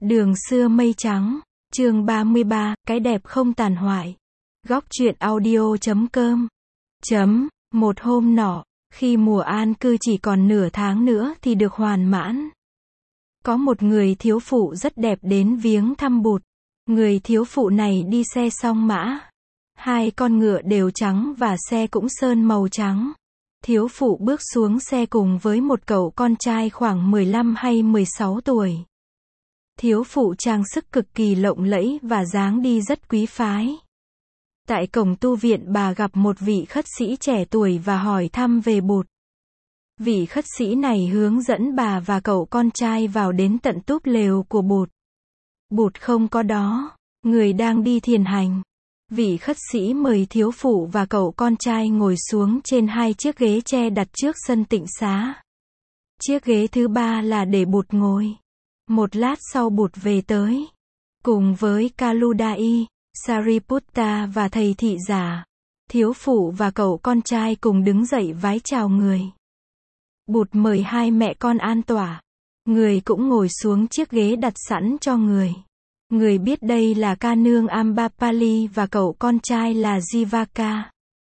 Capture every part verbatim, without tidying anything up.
Đường xưa mây trắng, chương ba mươi ba, cái đẹp không tàn hoại. Góc truyện audio chấm com. Chấm, một hôm nọ, khi mùa an cư chỉ còn nửa tháng nữa thì được hoàn mãn. Có một người thiếu phụ rất đẹp đến viếng thăm Bụt. Người thiếu phụ này đi xe song mã. Hai con ngựa đều trắng và xe cũng sơn màu trắng. Thiếu phụ bước xuống xe cùng với một cậu con trai khoảng mười lăm hay mười sáu tuổi. Thiếu phụ trang sức cực kỳ lộng lẫy và dáng đi rất quý phái. Tại cổng tu viện bà gặp một vị khất sĩ trẻ tuổi và hỏi thăm về Bụt. Vị khất sĩ này hướng dẫn bà và cậu con trai vào đến tận túp lều của Bụt. Bụt không có đó, người đang đi thiền hành. Vị khất sĩ mời thiếu phụ và cậu con trai ngồi xuống trên hai chiếc ghế tre đặt trước sân tịnh xá. Chiếc ghế thứ ba là để Bụt ngồi. Một lát sau Bụt về tới, cùng với Kaludai, Sariputta và thầy thị giả. Thiếu phụ và cậu con trai cùng đứng dậy vái chào người. Bụt mời hai mẹ con an tọa. Người cũng ngồi xuống chiếc ghế đặt sẵn cho người. Người biết đây là ca nương Ambapali và cậu con trai là Jivaka.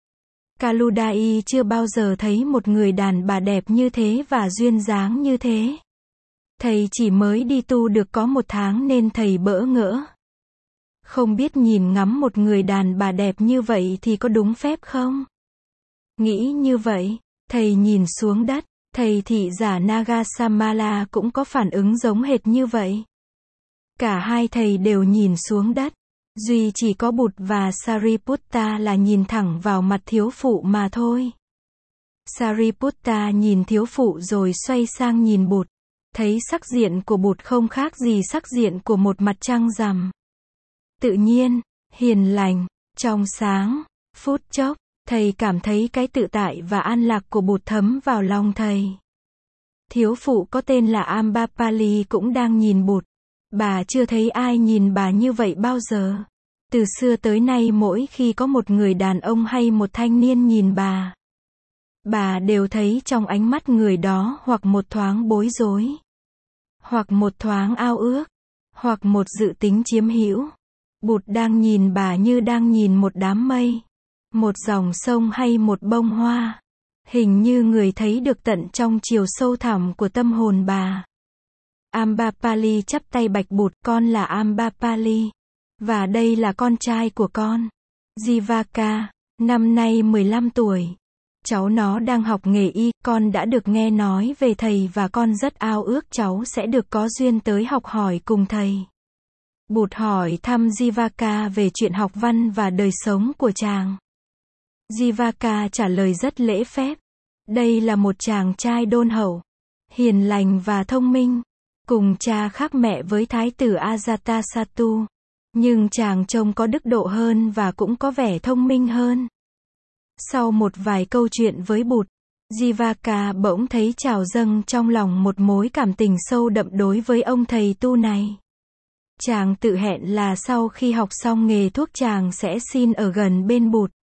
Kaludai chưa bao giờ thấy một người đàn bà đẹp như thế và duyên dáng như thế. Thầy chỉ mới đi tu được có một tháng nên thầy bỡ ngỡ. Không biết nhìn ngắm một người đàn bà đẹp như vậy thì có đúng phép không? Nghĩ như vậy, thầy nhìn xuống đất, thầy thị giả Nagasamala cũng có phản ứng giống hệt như vậy. Cả hai thầy đều nhìn xuống đất, duy chỉ có Bụt và Sariputta là nhìn thẳng vào mặt thiếu phụ mà thôi. Sariputta nhìn thiếu phụ rồi xoay sang nhìn Bụt, thấy sắc diện của Bụt không khác gì sắc diện của một mặt trăng rằm. Tự nhiên, hiền lành, trong sáng, phút chốc, thầy cảm thấy cái tự tại và an lạc của Bụt thấm vào lòng thầy. Thiếu phụ có tên là Ambapali cũng đang nhìn Bụt. Bà chưa thấy ai nhìn bà như vậy bao giờ. Từ xưa tới nay mỗi khi có một người đàn ông hay một thanh niên nhìn bà, bà đều thấy trong ánh mắt người đó hoặc một thoáng bối rối, hoặc một thoáng ao ước, hoặc một dự tính chiếm hữu. Bụt đang nhìn bà như đang nhìn một đám mây, một dòng sông hay một bông hoa. Hình như người thấy được tận trong chiều sâu thẳm của tâm hồn bà. Ambapali chắp tay bạch Bụt, con là Ambapali. Và đây là con trai của con. Jivaka, năm nay mười lăm tuổi. Cháu nó đang học nghề y, con đã được nghe nói về thầy và con rất ao ước cháu sẽ được có duyên tới học hỏi cùng thầy. Bụt hỏi thăm Jivaka về chuyện học văn và đời sống của chàng. Jivaka trả lời rất lễ phép. Đây là một chàng trai đôn hậu, hiền lành và thông minh. Cùng cha khác mẹ với thái tử Ajatasattu. Nhưng chàng trông có đức độ hơn và cũng có vẻ thông minh hơn. Sau một vài câu chuyện với Bụt, Jivaka bỗng thấy trào dâng trong lòng một mối cảm tình sâu đậm đối với ông thầy tu này. Chàng tự hẹn là sau khi học xong nghề thuốc chàng sẽ xin ở gần bên Bụt.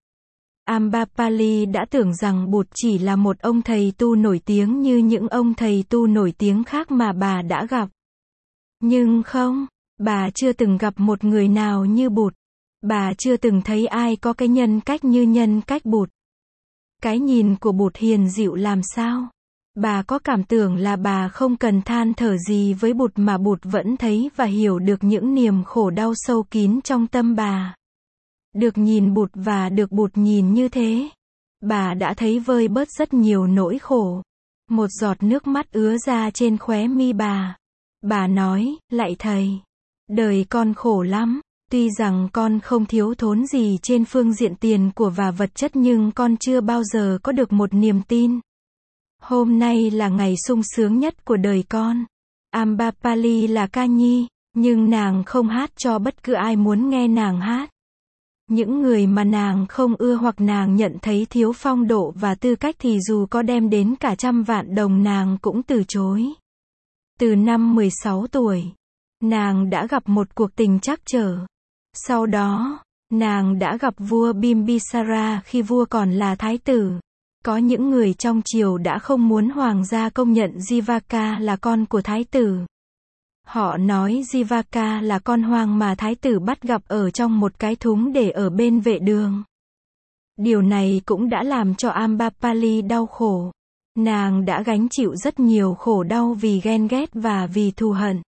Ambapali đã tưởng rằng Bụt chỉ là một ông thầy tu nổi tiếng như những ông thầy tu nổi tiếng khác mà bà đã gặp. Nhưng không, bà chưa từng gặp một người nào như Bụt. Bà chưa từng thấy ai có cái nhân cách như nhân cách Bụt. Cái nhìn của Bụt hiền dịu làm sao? Bà có cảm tưởng là bà không cần than thở gì với Bụt mà Bụt vẫn thấy và hiểu được những niềm khổ đau sâu kín trong tâm bà. Được nhìn Bụt và được Bụt nhìn như thế, bà đã thấy vơi bớt rất nhiều nỗi khổ. Một giọt nước mắt ứa ra trên khóe mi bà. Bà nói, lạy thầy, đời con khổ lắm. Tuy rằng con không thiếu thốn gì trên phương diện tiền của và vật chất nhưng con chưa bao giờ có được một niềm tin. Hôm nay là ngày sung sướng nhất của đời con. Ambapali là ca nhi, nhưng nàng không hát cho bất cứ ai muốn nghe nàng hát. Những người mà nàng không ưa hoặc nàng nhận thấy thiếu phong độ và tư cách thì dù có đem đến cả trăm vạn đồng nàng cũng từ chối. Từ năm mười sáu tuổi, nàng đã gặp một cuộc tình trắc trở. Sau đó, nàng đã gặp vua Bimbisara khi vua còn là thái tử. Có những người trong triều đã không muốn hoàng gia công nhận Jivaka là con của thái tử. Họ nói Jivaka là con hoang mà thái tử bắt gặp ở trong một cái thúng để ở bên vệ đường. Điều này cũng đã làm cho Amberpali đau khổ. Nàng đã gánh chịu rất nhiều khổ đau vì ghen ghét và vì thù hận.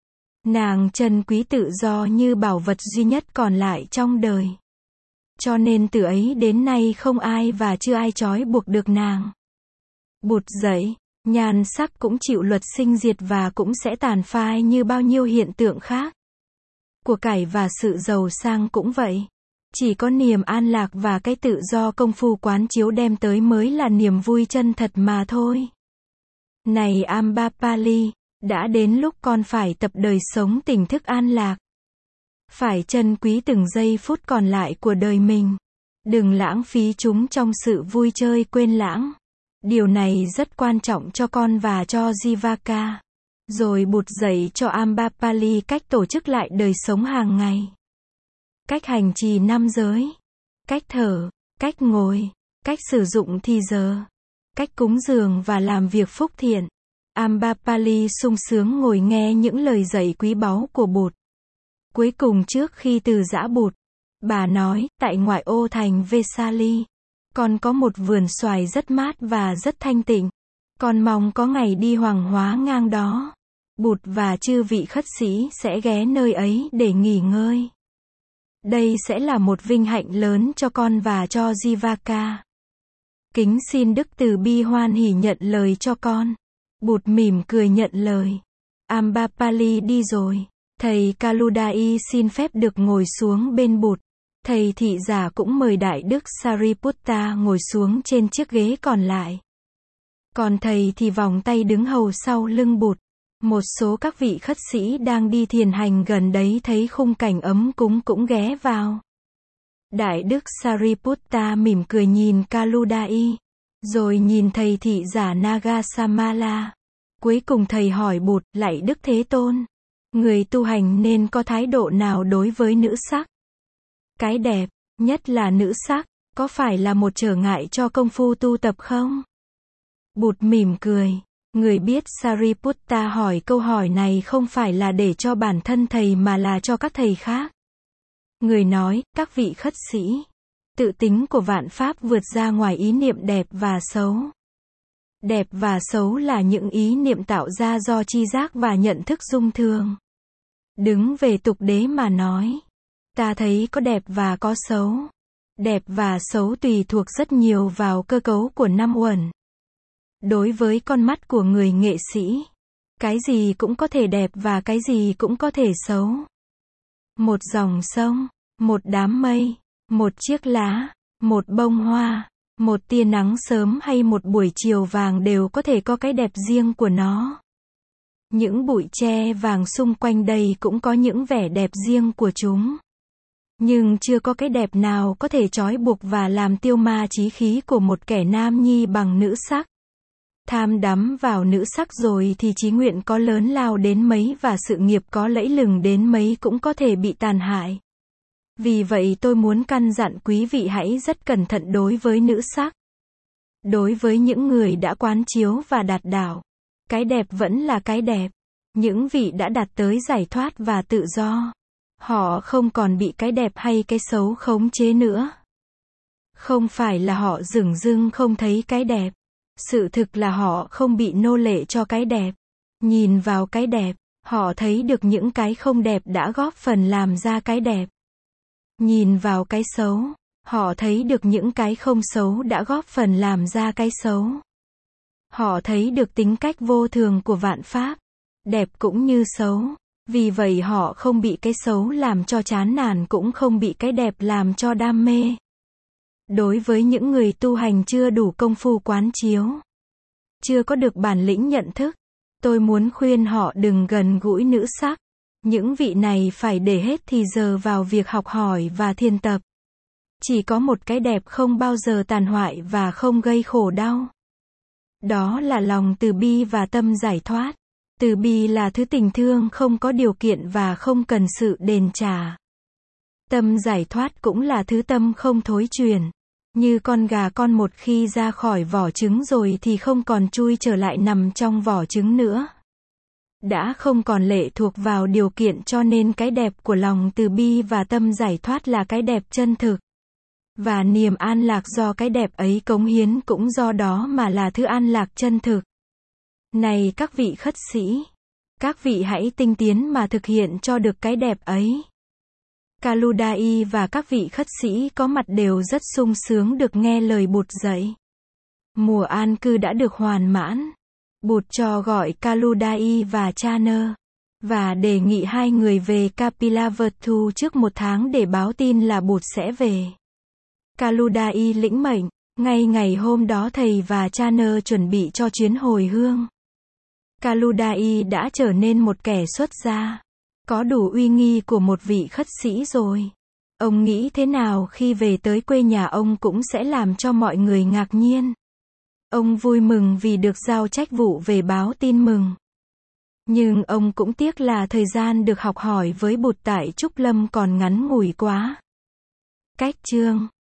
Nàng trân quý tự do như bảo vật duy nhất còn lại trong đời. Cho nên từ ấy đến nay không ai và chưa ai trói buộc được nàng. Bụt dậy, nhan sắc cũng chịu luật sinh diệt và cũng sẽ tàn phai như bao nhiêu hiện tượng khác. Của cải và sự giàu sang cũng vậy. Chỉ có niềm an lạc và cái tự do công phu quán chiếu đem tới mới là niềm vui chân thật mà thôi. Này Amberpali, đã đến lúc con phải tập đời sống tỉnh thức an lạc. Phải trân quý từng giây phút còn lại của đời mình. Đừng lãng phí chúng trong sự vui chơi quên lãng. Điều này rất quan trọng cho con và cho Jivaka. Rồi Bụt dạy cho Amberpali cách tổ chức lại đời sống hàng ngày. Cách hành trì năm giới. Cách thở, cách ngồi, cách sử dụng thì giờ. Cách cúng dường và làm việc phúc thiện. Amberpali sung sướng ngồi nghe những lời dạy quý báu của Bụt. Cuối cùng trước khi từ giã Bụt, bà nói, tại ngoại ô thành Vesali, con có một vườn xoài rất mát và rất thanh tịnh. Con mong có ngày đi hoàng hóa ngang đó. Bụt và chư vị khất sĩ sẽ ghé nơi ấy để nghỉ ngơi. Đây sẽ là một vinh hạnh lớn cho con và cho Jivaka. Kính xin Đức Từ Bi hoan hỉ nhận lời cho con. Bụt mỉm cười nhận lời. Amberpali đi rồi. Thầy Kaludai xin phép được ngồi xuống bên Bụt. Thầy thị giả cũng mời Đại Đức Sariputta ngồi xuống trên chiếc ghế còn lại. Còn thầy thì vòng tay đứng hầu sau lưng Bụt. Một số các vị khất sĩ đang đi thiền hành gần đấy thấy khung cảnh ấm cúng cũng ghé vào. Đại Đức Sariputta mỉm cười nhìn Kaludai, rồi nhìn thầy thị giả Nagasamala. Cuối cùng thầy hỏi Bụt, lạy Đức Thế Tôn, người tu hành nên có thái độ nào đối với nữ sắc? Cái đẹp, nhất là nữ sắc, có phải là một trở ngại cho công phu tu tập không? Bụt mỉm cười. Người biết Sariputta hỏi câu hỏi này không phải là để cho bản thân thầy mà là cho các thầy khác. Người nói, các vị khất sĩ, tự tính của vạn pháp vượt ra ngoài ý niệm đẹp và xấu. Đẹp và xấu là những ý niệm tạo ra do tri giác và nhận thức dung thường. Đứng về tục đế mà nói, ta thấy có đẹp và có xấu. Đẹp và xấu tùy thuộc rất nhiều vào cơ cấu của năm uẩn. Đối với con mắt của người nghệ sĩ, cái gì cũng có thể đẹp và cái gì cũng có thể xấu. Một dòng sông, một đám mây, một chiếc lá, một bông hoa, một tia nắng sớm hay một buổi chiều vàng đều có thể có cái đẹp riêng của nó. Những bụi tre vàng xung quanh đây cũng có những vẻ đẹp riêng của chúng. Nhưng chưa có cái đẹp nào có thể trói buộc và làm tiêu ma trí khí của một kẻ nam nhi bằng nữ sắc. Tham đắm vào nữ sắc rồi thì chí nguyện có lớn lao đến mấy và sự nghiệp có lẫy lừng đến mấy cũng có thể bị tàn hại. Vì vậy tôi muốn căn dặn quý vị hãy rất cẩn thận đối với nữ sắc. Đối với những người đã quán chiếu và đạt đạo, cái đẹp vẫn là cái đẹp. Những vị đã đạt tới giải thoát và tự do, họ không còn bị cái đẹp hay cái xấu khống chế nữa. Không phải là họ dửng dưng không thấy cái đẹp. Sự thực là họ không bị nô lệ cho cái đẹp. Nhìn vào cái đẹp, họ thấy được những cái không đẹp đã góp phần làm ra cái đẹp. Nhìn vào cái xấu, họ thấy được những cái không xấu đã góp phần làm ra cái xấu. Họ thấy được tính cách vô thường của vạn pháp, đẹp cũng như xấu. Vì vậy họ không bị cái xấu làm cho chán nản cũng không bị cái đẹp làm cho đam mê. Đối với những người tu hành chưa đủ công phu quán chiếu, chưa có được bản lĩnh nhận thức, tôi muốn khuyên họ đừng gần gũi nữ sắc. Những vị này phải để hết thì giờ vào việc học hỏi và thiền tập. Chỉ có một cái đẹp không bao giờ tàn hoại và không gây khổ đau. Đó là lòng từ bi và tâm giải thoát. Từ bi là thứ tình thương không có điều kiện và không cần sự đền trả. Tâm giải thoát cũng là thứ tâm không thối chuyển. Như con gà con một khi ra khỏi vỏ trứng rồi thì không còn chui trở lại nằm trong vỏ trứng nữa. đã không còn lệ thuộc vào điều kiện, cho nên cái đẹp của lòng từ bi và tâm giải thoát là cái đẹp chân thực. Và niềm an lạc do cái đẹp ấy cống hiến cũng do đó mà là thứ an lạc chân thực. Này các vị khất sĩ, các vị hãy tinh tiến mà thực hiện cho được cái đẹp ấy. Kaludai và các vị khất sĩ có mặt đều rất sung sướng được nghe lời Bụt dạy. Mùa an cư đã được hoàn mãn. Bụt cho gọi Kaludai và Channa và đề nghị hai người về Kapilavatthu trước một tháng để báo tin là Bụt sẽ về. Kaludai lĩnh mệnh. Ngay ngày hôm đó thầy và Channa chuẩn bị cho chuyến hồi hương. Kaludai đã trở nên một kẻ xuất gia, có đủ uy nghi của một vị khất sĩ rồi. Ông nghĩ thế nào khi về tới quê nhà ông cũng sẽ làm cho mọi người ngạc nhiên. Ông vui mừng vì được giao trách vụ về báo tin mừng. Nhưng ông cũng tiếc là thời gian được học hỏi với Bụt tại Trúc Lâm còn ngắn ngủi quá. Cách chương